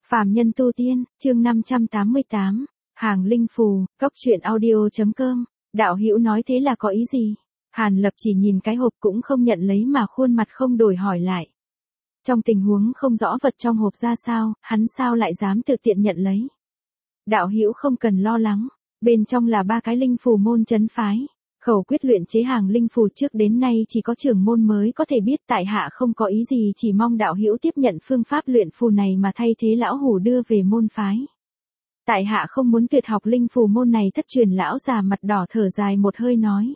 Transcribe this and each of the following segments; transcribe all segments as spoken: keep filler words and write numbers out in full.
Phàm nhân tu tiên, chương năm trăm tám mươi tám, hàng linh phù, cốc truyện audio.com, đạo hữu nói thế là có ý gì? Hàn Lập chỉ nhìn cái hộp cũng không nhận lấy mà khuôn mặt không đổi hỏi lại. Trong tình huống không rõ vật trong hộp ra sao, hắn sao lại dám tự tiện nhận lấy? Đạo hữu không cần lo lắng, bên trong là ba cái linh phù môn chấn phái. Khẩu quyết luyện chế hàng linh phù trước đến nay chỉ có trưởng môn mới có thể biết, tại hạ không có ý gì, chỉ mong đạo hữu tiếp nhận phương pháp luyện phù này mà thay thế lão hủ đưa về môn phái. Tại hạ không muốn tuyệt học linh phù môn này thất truyền. Lão già mặt đỏ thở dài một hơi nói.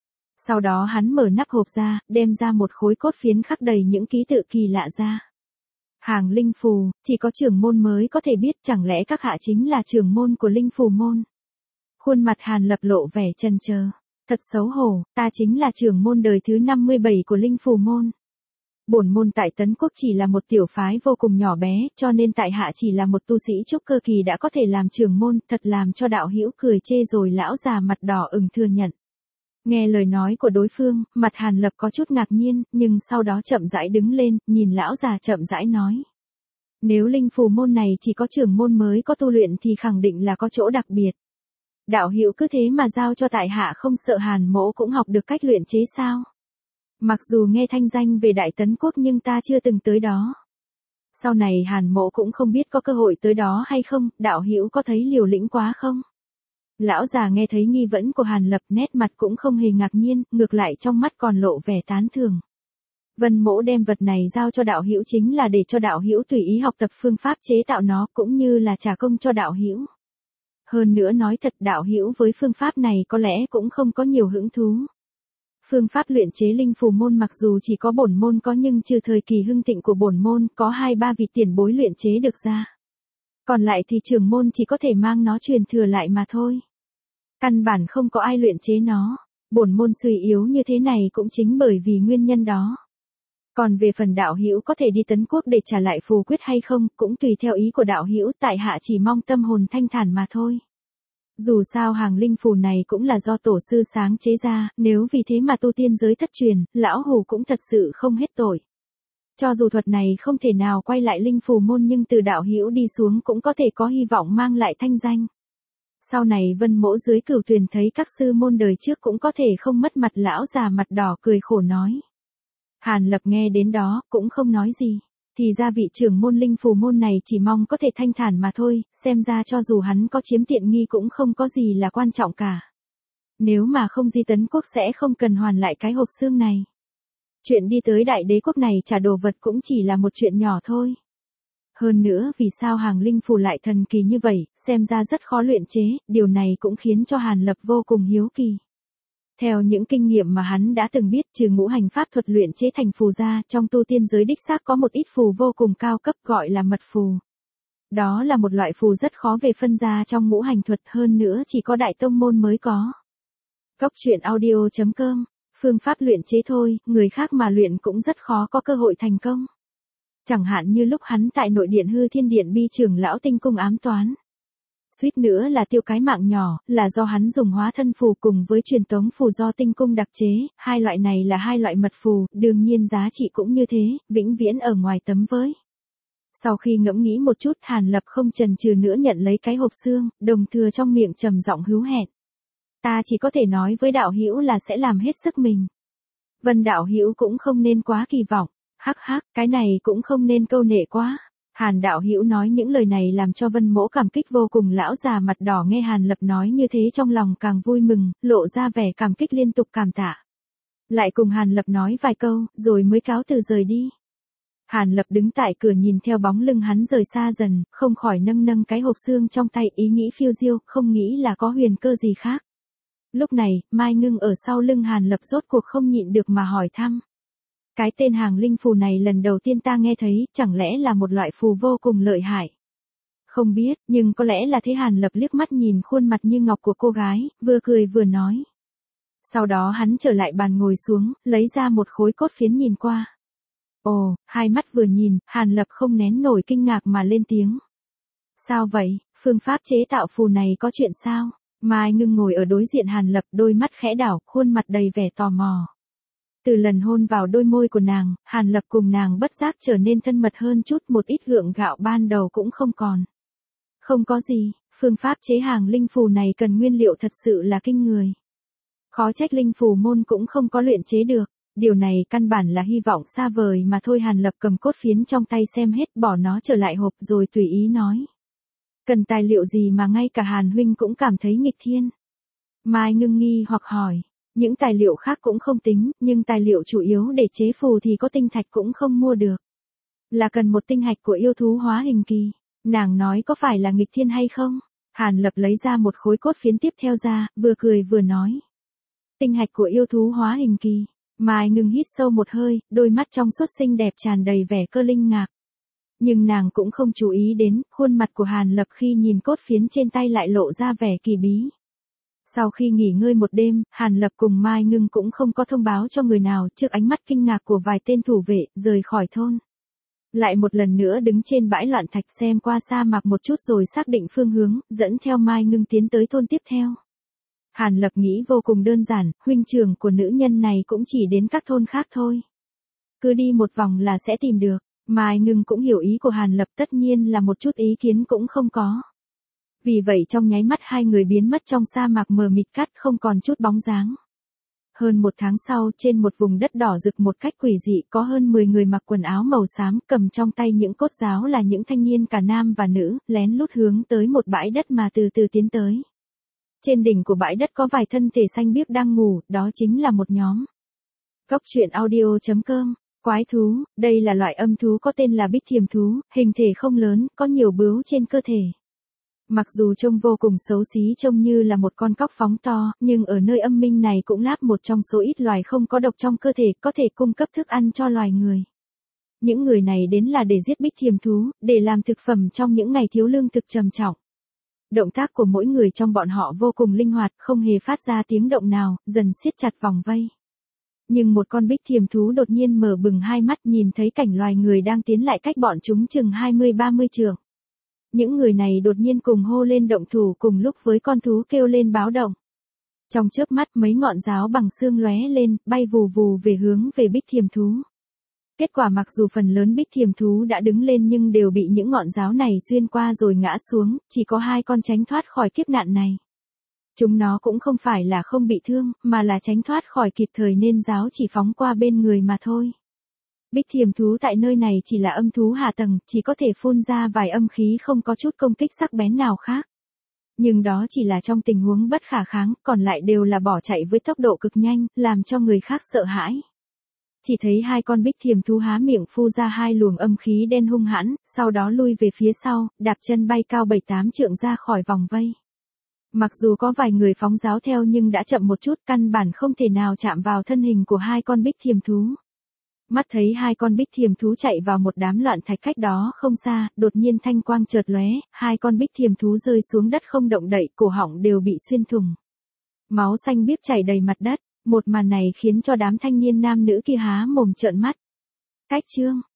Sau đó hắn mở nắp hộp ra, đem ra một khối cốt phiến khắc đầy những ký tự kỳ lạ ra. Hàng linh phù, chỉ có trưởng môn mới có thể biết, chẳng lẽ các hạ chính là trưởng môn của linh phù môn? Khuôn mặt Hàn Lập lộ vẻ chần chờ. Thật xấu hổ, ta chính là trưởng môn đời thứ năm mươi bảy của linh phù môn. Bổn môn tại Tấn Quốc chỉ là một tiểu phái vô cùng nhỏ bé, cho nên tại hạ chỉ là một tu sĩ trúc cơ kỳ đã có thể làm trưởng môn, thật làm cho đạo hữu cười chê rồi. Lão già mặt đỏ ửng thừa nhận. Nghe lời nói của đối phương, mặt Hàn Lập có chút ngạc nhiên, nhưng sau đó chậm rãi đứng lên, nhìn lão già chậm rãi nói. Nếu linh phù môn này chỉ có trưởng môn mới có tu luyện thì khẳng định là có chỗ đặc biệt. Đạo hữu cứ thế mà giao cho tại hạ, không sợ Hàn mỗ cũng học được cách luyện chế sao? Mặc dù nghe thanh danh về Đại Tấn Quốc nhưng ta chưa từng tới đó. Sau này Hàn mỗ cũng không biết có cơ hội tới đó hay không, đạo hữu có thấy liều lĩnh quá không? Lão già nghe thấy nghi vấn của Hàn Lập, nét mặt cũng không hề ngạc nhiên, ngược lại trong mắt còn lộ vẻ tán thưởng. Vân mỗ đem vật này giao cho đạo hữu chính là để cho đạo hữu tùy ý học tập phương pháp chế tạo nó, cũng như là trả công cho đạo hữu. Hơn nữa nói thật, đạo hữu với phương pháp này có lẽ cũng không có nhiều hứng thú. Phương pháp luyện chế linh phù môn mặc dù chỉ có bổn môn có, nhưng trừ thời kỳ hưng thịnh của bổn môn có hai ba vị tiền bối luyện chế được ra. Còn lại thì trưởng môn chỉ có thể mang nó truyền thừa lại mà thôi. Căn bản không có ai luyện chế nó. Bổn môn suy yếu như thế này cũng chính bởi vì nguyên nhân đó. Còn về phần đạo hữu có thể đi Tấn Quốc để trả lại phù quyết hay không, cũng tùy theo ý của đạo hữu, tại hạ chỉ mong tâm hồn thanh thản mà thôi. Dù sao hàng linh phù này cũng là do tổ sư sáng chế ra, nếu vì thế mà tu tiên giới thất truyền, lão hủ cũng thật sự không hết tội. Cho dù thuật này không thể nào quay lại linh phù môn, nhưng từ đạo hữu đi xuống cũng có thể có hy vọng mang lại thanh danh. Sau này Vân mỗ dưới Cửu Tuyền thấy các sư môn đời trước cũng có thể không mất mặt. Lão già mặt đỏ cười khổ nói. Hàn Lập nghe đến đó, cũng không nói gì. Thì ra vị trưởng môn linh phù môn này chỉ mong có thể thanh thản mà thôi, xem ra cho dù hắn có chiếm tiện nghi cũng không có gì là quan trọng cả. Nếu mà không di Tấn Quốc sẽ không cần hoàn lại cái hộp xương này. Chuyện đi tới Đại Đế Quốc này trả đồ vật cũng chỉ là một chuyện nhỏ thôi. Hơn nữa vì sao hàng linh phù lại thần kỳ như vậy, xem ra rất khó luyện chế, điều này cũng khiến cho Hàn Lập vô cùng hiếu kỳ. Theo những kinh nghiệm mà hắn đã từng biết, trừ ngũ hành pháp thuật luyện chế thành phù ra, trong tu tiên giới đích xác có một ít phù vô cùng cao cấp gọi là mật phù. Đó là một loại phù rất khó về phân ra trong ngũ hành thuật, hơn nữa chỉ có đại tông môn mới có. Cốc truyện audio.com, phương pháp luyện chế thôi, người khác mà luyện cũng rất khó có cơ hội thành công. Chẳng hạn như lúc hắn tại nội điện Hư Thiên Điện bi trưởng lão tinh cung ám toán. Suýt nữa là tiêu cái mạng nhỏ, là do hắn dùng hóa thân phù cùng với truyền tống phù do tinh cung đặc chế, hai loại này là hai loại mật phù, đương nhiên giá trị cũng như thế, vĩnh viễn ở ngoài tấm với. Sau khi ngẫm nghĩ một chút, Hàn Lập không chần chừ nữa nhận lấy cái hộp xương, đồng thừa trong miệng trầm giọng hứa hẹn. Ta chỉ có thể nói với đạo hữu là sẽ làm hết sức mình. Vân đạo hữu cũng không nên quá kỳ vọng. Hắc hắc, cái này cũng không nên câu nệ quá. Hàn đạo hữu nói những lời này làm cho Vân mỗ cảm kích vô cùng. Lão già mặt đỏ nghe Hàn Lập nói như thế trong lòng càng vui mừng, lộ ra vẻ cảm kích liên tục cảm tạ. Lại cùng Hàn Lập nói vài câu, rồi mới cáo từ rời đi. Hàn Lập đứng tại cửa nhìn theo bóng lưng hắn rời xa dần, không khỏi nâng nâng cái hộp xương trong tay, ý nghĩ phiêu diêu, không nghĩ là có huyền cơ gì khác. Lúc này, Mai Ngưng ở sau lưng Hàn Lập rốt cuộc không nhịn được mà hỏi thăm. Cái tên hàng linh phù này lần đầu tiên ta nghe thấy, chẳng lẽ là một loại phù vô cùng lợi hại? Không biết, nhưng có lẽ là thế. Hàn Lập liếc mắt nhìn khuôn mặt như ngọc của cô gái, vừa cười vừa nói. Sau đó hắn trở lại bàn ngồi xuống, lấy ra một khối cốt phiến nhìn qua. Ồ, hai mắt vừa nhìn, Hàn Lập không nén nổi kinh ngạc mà lên tiếng. Sao vậy, phương pháp chế tạo phù này có chuyện sao? Mai Ngưng ngồi ở đối diện Hàn Lập, đôi mắt khẽ đảo, khuôn mặt đầy vẻ tò mò. Từ lần hôn vào đôi môi của nàng, Hàn Lập cùng nàng bất giác trở nên thân mật hơn chút, một ít gượng gạo ban đầu cũng không còn. Không có gì, phương pháp chế hàng linh phù này cần nguyên liệu thật sự là kinh người. Khó trách linh phù môn cũng không có luyện chế được, điều này căn bản là hy vọng xa vời mà thôi. Hàn Lập cầm cốt phiến trong tay xem hết, bỏ nó trở lại hộp rồi tùy ý nói. Cần tài liệu gì mà ngay cả Hàn huynh cũng cảm thấy nghịch thiên? Mai ngưng nghi hoặc hỏi. Những tài liệu khác cũng không tính, nhưng tài liệu chủ yếu để chế phù thì có tinh thạch cũng không mua được. Là cần một tinh hạch của yêu thú hóa hình kỳ. Nàng nói có phải là nghịch thiên hay không? Hàn Lập lấy ra một khối cốt phiến tiếp theo ra, vừa cười vừa nói. Tinh hạch của yêu thú hóa hình kỳ. Mai ngưng hít sâu một hơi, đôi mắt trong suốt xinh đẹp tràn đầy vẻ cơ linh ngạc. Nhưng nàng cũng không chú ý đến, khuôn mặt của Hàn Lập khi nhìn cốt phiến trên tay lại lộ ra vẻ kỳ bí. Sau khi nghỉ ngơi một đêm, Hàn Lập cùng Mai Ngưng cũng không có thông báo cho người nào, trước ánh mắt kinh ngạc của vài tên thủ vệ, rời khỏi thôn. Lại một lần nữa đứng trên bãi loạn thạch xem qua sa mạc một chút rồi xác định phương hướng, dẫn theo Mai Ngưng tiến tới thôn tiếp theo. Hàn Lập nghĩ vô cùng đơn giản, huynh trưởng của nữ nhân này cũng chỉ đến các thôn khác thôi. Cứ đi một vòng là sẽ tìm được. Mai Ngưng cũng hiểu ý của Hàn Lập, tất nhiên là một chút ý kiến cũng không có. Vì vậy trong nháy mắt hai người biến mất trong sa mạc mờ mịt, cắt không còn chút bóng dáng. Hơn một tháng sau, trên một vùng đất đỏ rực một cách quỷ dị, có hơn mười người mặc quần áo màu xám, cầm trong tay những cốt giáo, là những thanh niên cả nam và nữ, lén lút hướng tới một bãi đất mà từ từ tiến tới. Trên đỉnh của bãi đất có vài thân thể xanh biếc đang ngủ, đó chính là một nhóm. Góc truyện audio chấm com. Quái thú, đây là loại âm thú có tên là bích thiềm thú, hình thể không lớn, có nhiều bướu trên cơ thể. Mặc dù trông vô cùng xấu xí, trông như là một con cóc phóng to, nhưng ở nơi âm minh này cũng láp một trong số ít loài không có độc trong cơ thể, có thể cung cấp thức ăn cho loài người. Những người này đến là để giết bích thiềm thú, để làm thực phẩm trong những ngày thiếu lương thực trầm trọng. Động tác của mỗi người trong bọn họ vô cùng linh hoạt, không hề phát ra tiếng động nào, dần siết chặt vòng vây. Nhưng một con bích thiềm thú đột nhiên mở bừng hai mắt, nhìn thấy cảnh loài người đang tiến lại cách bọn chúng chừng hai mươi ba mươi trượng. Những người này đột nhiên cùng hô lên động thủ cùng lúc với con thú kêu lên báo động. Trong chớp mắt mấy ngọn giáo bằng xương lóe lên, bay vù vù về hướng về bích thiềm thú. Kết quả mặc dù phần lớn bích thiềm thú đã đứng lên nhưng đều bị những ngọn giáo này xuyên qua rồi ngã xuống, chỉ có hai con tránh thoát khỏi kiếp nạn này. Chúng nó cũng không phải là không bị thương, mà là tránh thoát khỏi kịp thời nên giáo chỉ phóng qua bên người mà thôi. Bích thiềm thú tại nơi này chỉ là âm thú hạ tầng, chỉ có thể phun ra vài âm khí, không có chút công kích sắc bén nào khác. Nhưng đó chỉ là trong tình huống bất khả kháng, còn lại đều là bỏ chạy với tốc độ cực nhanh, làm cho người khác sợ hãi. Chỉ thấy hai con bích thiềm thú há miệng phun ra hai luồng âm khí đen hung hãn, sau đó lui về phía sau, đạp chân bay cao bảy tám trượng ra khỏi vòng vây. Mặc dù có vài người phóng giáo theo nhưng đã chậm một chút, căn bản không thể nào chạm vào thân hình của hai con bích thiềm thú. Mắt thấy hai con bích thiềm thú chạy vào một đám loạn thạch cách đó không xa, đột nhiên thanh quang chợt lóe, hai con bích thiềm thú rơi xuống đất không động đậy, cổ họng đều bị xuyên thủng. Máu xanh biếc chảy đầy mặt đất, một màn này khiến cho đám thanh niên nam nữ kia há mồm trợn mắt. Cách chương